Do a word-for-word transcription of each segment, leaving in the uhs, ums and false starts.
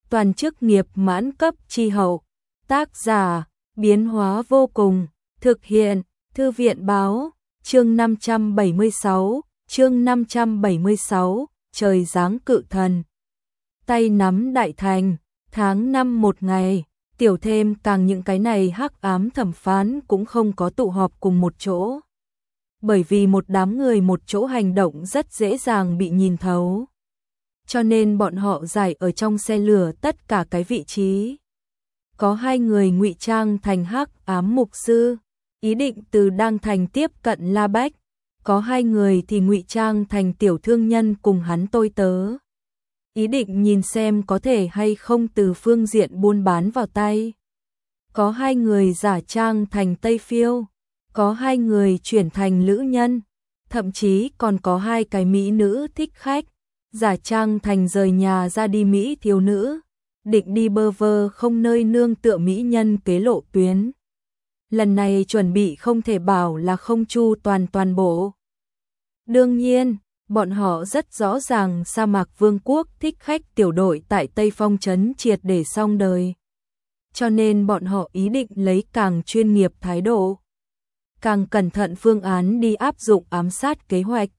toàn chức nghiệp mãn cấp chi hậu. Tác giả, biến hóa vô cùng, thực hiện, Thư viện báo, chương năm trăm bảy mươi sáu, chương năm trăm bảy mươi sáu, trời giáng cự thần. Tay nắm đại thành, tháng năm một ngày, tiểu thêm càng những cái này hắc ám thẩm phán cũng không có tụ họp cùng một chỗ. Bởi vì một đám người một chỗ hành động rất dễ dàng bị nhìn thấu. Cho nên bọn họ giải ở trong xe lửa tất cả cái vị trí. Có hai người ngụy trang thành hắc ám mục sư, ý định từ Đăng Thành tiếp cận La Bách. Có hai người thì ngụy trang thành tiểu thương nhân cùng hắn tôi tớ. Ý định nhìn xem có thể hay không từ phương diện buôn bán vào tay. Có hai người giả trang thành Tây Phiêu. Có hai người chuyển thành lữ nhân. Thậm chí còn có hai cái mỹ nữ thích khách. Giả trang thành rời nhà ra đi mỹ thiếu nữ. Định đi bơ vơ không nơi nương tựa mỹ nhân kế lộ tuyến. Lần này chuẩn bị không thể bảo là không chu toàn toàn bộ. Đương nhiên, bọn họ rất rõ ràng sa mạc vương quốc thích khách tiểu đội tại Tây Phong trấn triệt để xong đời. Cho nên bọn họ ý định lấy càng chuyên nghiệp thái độ, càng cẩn thận phương án đi áp dụng ám sát kế hoạch.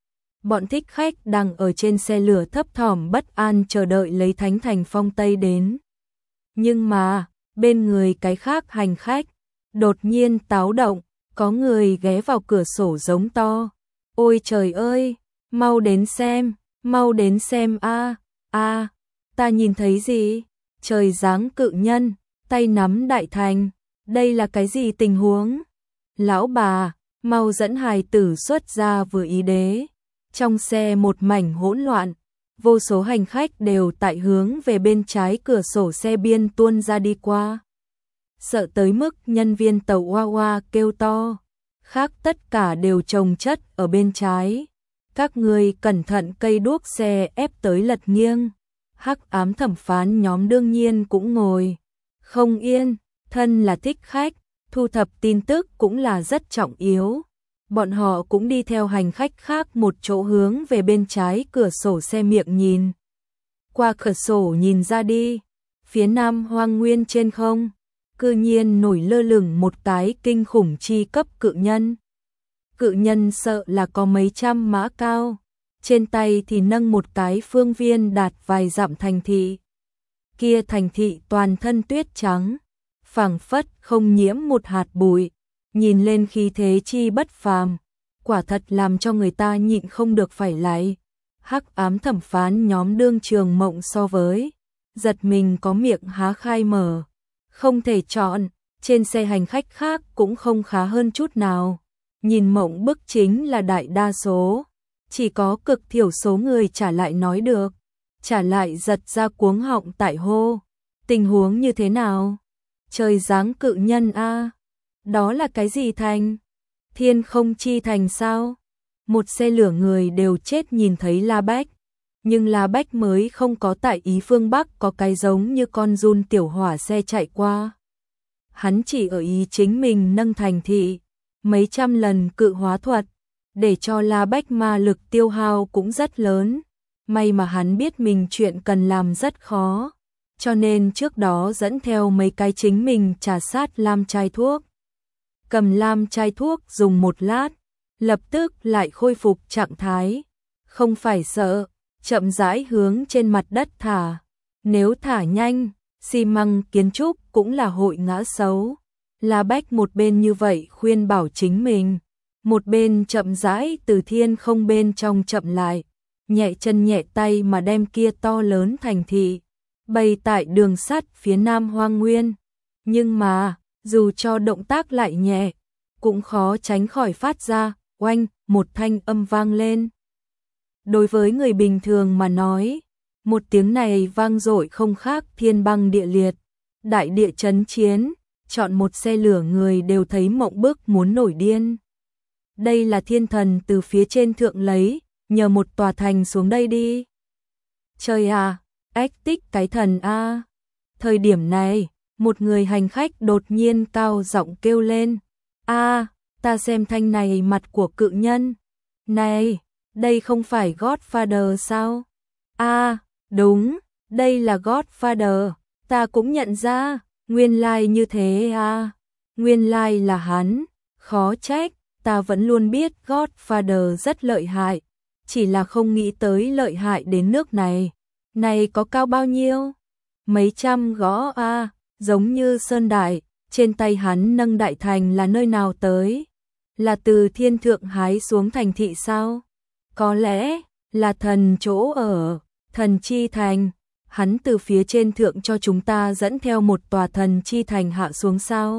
Bọn thích khách đang ở trên xe lửa thấp thỏm bất an chờ đợi lấy Thánh Thành Phong Tây đến. Nhưng mà, bên người cái khác hành khách, đột nhiên táo động, có người ghé vào cửa sổ giống to. Ôi trời ơi, mau đến xem, mau đến xem a a ta nhìn thấy gì? Trời giáng cự nhân, tay nắm đại thành, đây là cái gì tình huống? Lão bà, mau dẫn hài tử xuất ra vừa ý đế. Trong xe một mảnh hỗn loạn, vô số hành khách đều tại hướng về bên trái cửa sổ xe biên tuôn ra đi qua. Sợ tới mức nhân viên tàu Hoa Hoa kêu to, khác tất cả đều chồng chất ở bên trái. Các người cẩn thận cây đuốc xe ép tới lật nghiêng. Hắc ám thẩm phán nhóm đương nhiên cũng ngồi không yên, thân là thích khách, thu thập tin tức cũng là rất trọng yếu. Bọn họ cũng đi theo hành khách khác một chỗ hướng về bên trái cửa sổ xe miệng nhìn. Qua cửa sổ nhìn ra đi, phía nam hoang nguyên trên không, cư nhiên nổi lơ lửng một cái kinh khủng chi cấp cự nhân. Cự nhân sợ là có mấy trăm mã cao, trên tay thì nâng một cái phương viên đạt vài dặm thành thị. Kia thành thị toàn thân tuyết trắng, phảng phất không nhiễm một hạt bụi, nhìn lên khí thế chi bất phàm, quả thật làm cho người ta nhịn không được phải lại. Hắc ám thẩm phán nhóm đương trường mộng so với, giật mình có miệng há khai mở, không thể chọn, trên xe hành khách khác cũng không khá hơn chút nào. Nhìn mộng bức chính là đại đa số, chỉ có cực thiểu số người trả lại nói được, trả lại giật ra cuống họng tại hô. Tình huống như thế nào? Trời giáng cự nhân a, đó là cái gì thành? Thiên không chi thành sao? Một xe lửa người đều chết nhìn thấy La Bách, nhưng La Bách mới không có tại ý phương Bắc có cái giống như con giun tiểu hỏa xe chạy qua. Hắn chỉ ở ý chính mình nâng thành thị, mấy trăm lần cự hóa thuật, để cho La Bách ma lực tiêu hao cũng rất lớn. May mà hắn biết mình chuyện cần làm rất khó, cho nên trước đó dẫn theo mấy cái chính mình trà sát lam chai thuốc. Cầm lam chai thuốc dùng một lát, lập tức lại khôi phục trạng thái. Không phải sợ, chậm rãi hướng trên mặt đất thả. Nếu thả nhanh, xi măng kiến trúc cũng là hội ngã xấu. La Bách một bên như vậy khuyên bảo chính mình, một bên chậm rãi từ thiên không bên trong chậm lại, nhẹ chân nhẹ tay mà đem kia to lớn thành thị bày tại đường sắt phía nam hoang nguyên. Nhưng mà, dù cho động tác lại nhẹ, cũng khó tránh khỏi phát ra oanh một thanh âm vang lên. Đối với người bình thường mà nói, một tiếng này vang dội không khác thiên băng địa liệt, đại địa chấn chiến, chọn một xe lửa người đều thấy mộng bức muốn nổi điên. Đây là thiên thần từ phía trên thượng lấy, nhờ một tòa thành xuống đây đi. Trời à, ách tích cái thần a. Thời điểm này, một người hành khách đột nhiên cao giọng kêu lên. A, ta xem thanh này mặt của cự nhân. Này, đây không phải Godfather sao? A, đúng, đây là Godfather, ta cũng nhận ra, nguyên lai like như thế à, nguyên lai like là hắn, khó trách, ta vẫn luôn biết Godfather rất lợi hại, chỉ là không nghĩ tới lợi hại đến nước này. Này có cao bao nhiêu? Mấy trăm gõ a, à, giống như Sơn Đại, trên tay hắn nâng đại thành là nơi nào tới? Là từ thiên thượng hái xuống thành thị sao? Có lẽ là thần chỗ ở, thần chi thành, hắn từ phía trên thượng cho chúng ta dẫn theo một tòa thần chi thành hạ xuống sao?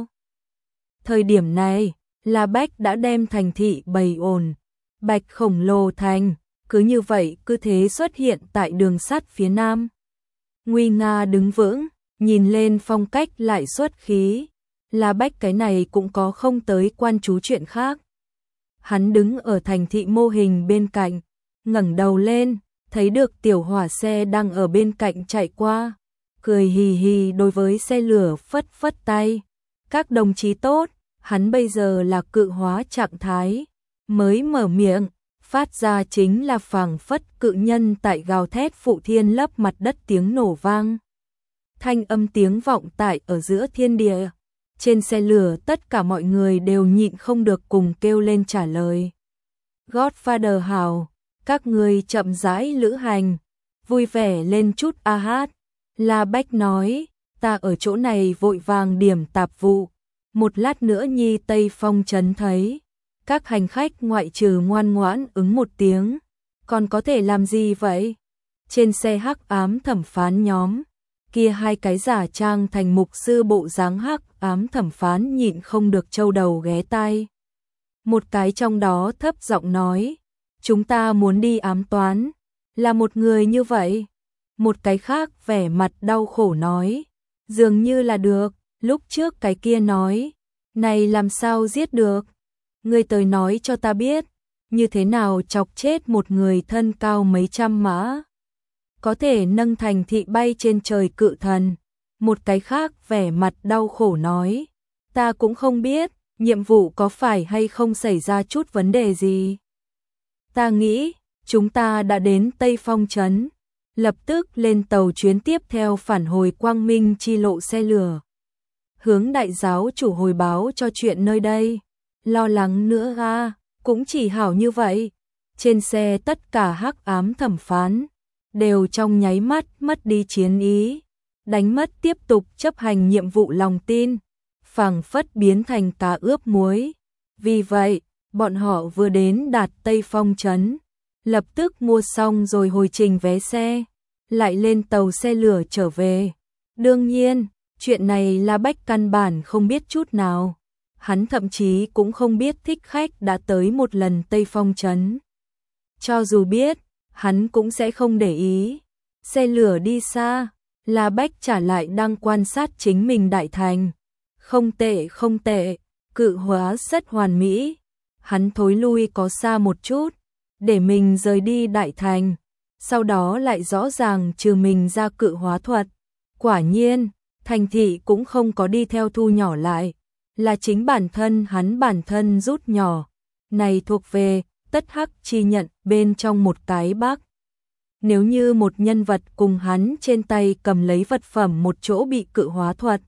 Thời điểm này, La Bách đã đem thành thị bày ổn, bạch khổng lồ thành, cứ như vậy cứ thế xuất hiện tại đường sắt phía nam. Nguy nga đứng vững, nhìn lên phong cách lại xuất khí, La Bách cái này cũng có không tới quan chú chuyện khác. Hắn đứng ở thành thị mô hình bên cạnh, ngẩng đầu lên, thấy được tiểu hỏa xe đang ở bên cạnh chạy qua, cười hì hì đối với xe lửa phất phất tay. Các đồng chí tốt, hắn bây giờ là cự hóa trạng thái, mới mở miệng, phát ra chính là phảng phất cự nhân tại gào thét phụ thiên lấp mặt đất tiếng nổ vang. Thanh âm tiếng vọng tại ở giữa thiên địa. Trên xe lửa tất cả mọi người đều nhịn không được cùng kêu lên trả lời. Godfather hào, các người chậm rãi lữ hành, vui vẻ lên chút a hát. La Bách nói, ta ở chỗ này vội vàng điểm tạp vụ, một lát nữa nhi Tây Phong trấn thấy. Các hành khách ngoại trừ ngoan ngoãn ứng một tiếng, còn có thể làm gì vậy? Trên xe hắc ám thẩm phán nhóm, kia hai cái giả trang thành mục sư bộ dáng hắc ám thẩm phán nhịn không được trâu đầu ghé tai. Một cái trong đó thấp giọng nói, chúng ta muốn đi ám toán, là một người như vậy. Một cái khác vẻ mặt đau khổ nói, dường như là được, lúc trước cái kia nói, này làm sao giết được? Ngươi tới nói cho ta biết, như thế nào chọc chết một người thân cao mấy trăm mã, có thể nâng thành thị bay trên trời cự thần. Một cái khác vẻ mặt đau khổ nói, ta cũng không biết, nhiệm vụ có phải hay không xảy ra chút vấn đề gì. Ta nghĩ, chúng ta đã đến Tây Phong trấn, lập tức lên tàu chuyến tiếp theo phản hồi Quang Minh chi lộ xe lửa. Hướng đại giáo chủ hồi báo cho chuyện nơi đây. Lo lắng nữa à, cũng chỉ hảo như vậy. Trên xe tất cả hắc ám thẩm phán, đều trong nháy mắt mất đi chiến ý, đánh mất tiếp tục chấp hành nhiệm vụ lòng tin, phảng phất biến thành cá ướp muối. Vì vậy, bọn họ vừa đến đạt Tây Phong trấn, lập tức mua xong rồi hồi trình vé xe, lại lên tàu xe lửa trở về. Đương nhiên, chuyện này La Bách căn bản không biết chút nào. Hắn thậm chí cũng không biết thích khách đã tới một lần Tây Phong trấn. Cho dù biết, hắn cũng sẽ không để ý. Xe lửa đi xa, La Bách trả lại đang quan sát chính mình đại thành. Không tệ không tệ, cự hóa rất hoàn mỹ. Hắn thối lui có xa một chút, để mình rời đi đại thành. Sau đó lại rõ ràng trừ mình ra cự hóa thuật. Quả nhiên, thành thị cũng không có đi theo thu nhỏ lại. Là chính bản thân hắn bản thân rút nhỏ. Này thuộc về tất hắc chi nhận bên trong một cái bác. Nếu như một nhân vật cùng hắn trên tay cầm lấy vật phẩm một chỗ bị cự hóa thuật,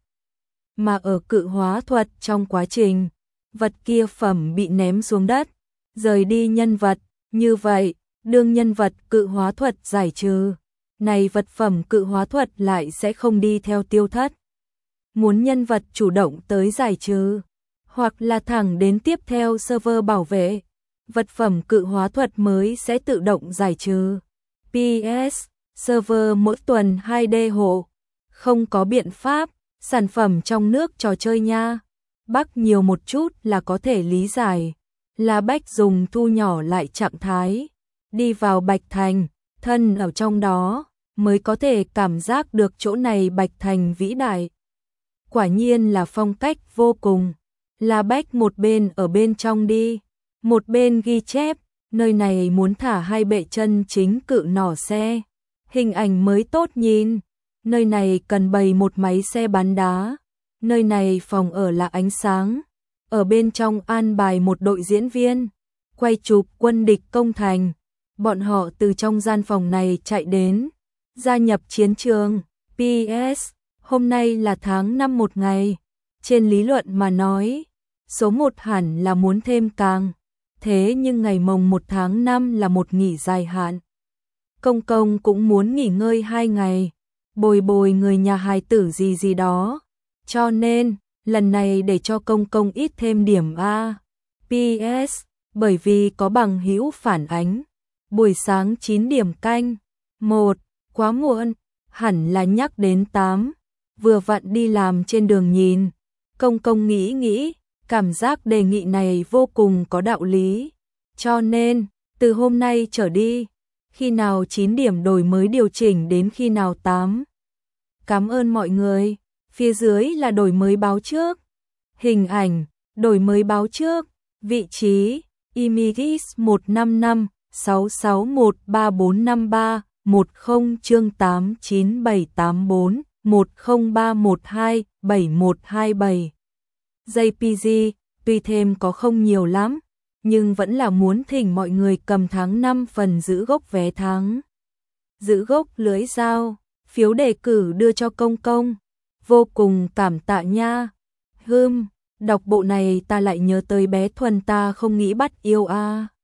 mà ở cự hóa thuật trong quá trình, vật kia phẩm bị ném xuống đất, rời đi nhân vật, như vậy, đương nhân vật cự hóa thuật giải trừ, này vật phẩm cự hóa thuật lại sẽ không đi theo tiêu thất. Muốn nhân vật chủ động tới giải trừ, hoặc là thẳng đến tiếp theo server bảo vệ, vật phẩm cự hóa thuật mới sẽ tự động giải trừ. pê ét, server mỗi tuần hai D hộ, không có biện pháp, sản phẩm trong nước trò chơi nha. Bắc nhiều một chút là có thể lý giải, là Bách dùng thu nhỏ lại trạng thái, đi vào Bạch Thành, thân ở trong đó, mới có thể cảm giác được chỗ này Bạch Thành vĩ đại. Quả nhiên là phong cách vô cùng. La Bách một bên ở bên trong đi, một bên ghi chép, nơi này muốn thả hai bệ chân chính cự nỏ xe, hình ảnh mới tốt nhìn. Nơi này cần bày một máy xe bắn đá, nơi này phòng ở là ánh sáng, ở bên trong an bài một đội diễn viên, quay chụp quân địch công thành. Bọn họ từ trong gian phòng này chạy đến, gia nhập chiến trường. pê ét. Hôm nay là tháng năm một ngày. Trên lý luận mà nói, số một hẳn là muốn thêm càng. Thế nhưng ngày mồng một tháng năm là một nghỉ dài hạn. Công công cũng muốn nghỉ ngơi hai ngày, bồi bồi người nhà hài tử gì gì đó. Cho nên, lần này để cho công công ít thêm điểm A. pê ét. Bởi vì có bằng hữu phản ánh. Buổi sáng chín điểm canh. một. Quá muộn, hẳn là nhắc đến tám. Vừa vặn đi làm trên đường nhìn. Công công nghĩ nghĩ, cảm giác đề nghị này vô cùng có đạo lý. Cho nên, từ hôm nay trở đi, khi nào chín điểm đổi mới điều chỉnh đến khi nào tám. Cảm ơn mọi người. Phía dưới là đổi mới báo trước. Hình ảnh, đổi mới báo trước. Vị trí, Imigis một năm năm sáu sáu một ba bốn năm ba một không chương tám chín bảy tám bốn một không ba một hai bảy một hai bảy. jê pê giê, tuy thêm có không nhiều lắm, nhưng vẫn là muốn thỉnh mọi người cầm tháng năm phần giữ gốc vé tháng. Giữ gốc lưỡi dao, phiếu đề cử đưa cho công công. Vô cùng cảm tạ nha. Hưm, đọc bộ này ta lại nhớ tới bé Thuần ta không nghĩ bắt yêu a. À.